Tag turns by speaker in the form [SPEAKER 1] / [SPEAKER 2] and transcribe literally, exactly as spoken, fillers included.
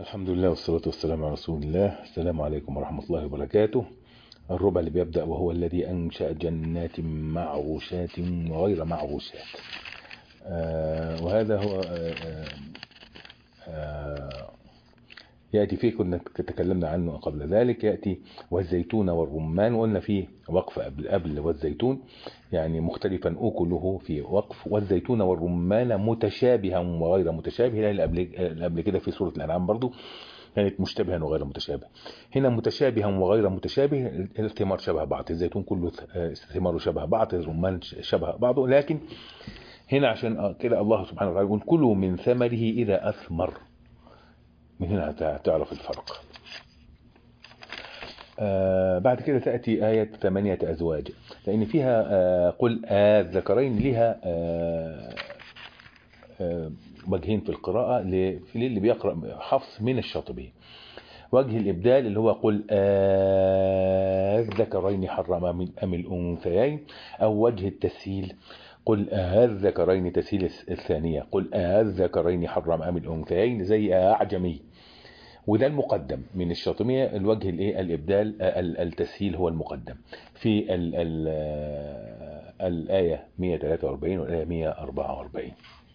[SPEAKER 1] الحمد لله والصلاة والسلام على رسول الله. السلام عليكم ورحمة الله وبركاته. الربع اللي بيبدأ: وهو الذي أنشأ جنات معروشات وغير معروشات. آه وهذا هو آه آه يأتي فيه، كنا تكلمنا عنه قبل ذلك. يأتي والزيتون والرمان، وقلنا فيه وقف قبل قبل والزيتون يعني مختلفا أكله في وقف، والزيتون والرمان متشابها وغير متشابه، اللي قبل قبل كده في سورة الأنعام برضو كانت مشتبها وغير متشابه. هنا متشابها وغير متشابه، الثمار شبه بعض، الزيتون كله ثماره شبه بعض، الرمان شبه بعضه، لكن هنا عشان كده الله سبحانه وتعالى يقول كلوا من ثمره إذا أثمر. من هنا تعرف الفرق. آه بعد كده تأتي آية ثمانية أزواج، لأن فيها آه قل الذكرين لها آه آه وجهين في القراءة للي بيقرأ حفص من الشاطبي. وجه الإبدال اللي هو قل الذكرين حرم من أم الأنثيين، أو وجه التسهيل قل الذكرين تسهيل الثانية قل الذكرين حرم أم الأنثيين، زي أعجمي. وده المقدم من الشاطبية، الوجه الايه الابدال التسهيل هو المقدم في ال ال الآية مئة وثلاثة وأربعين والآية مئة وأربعة وأربعين.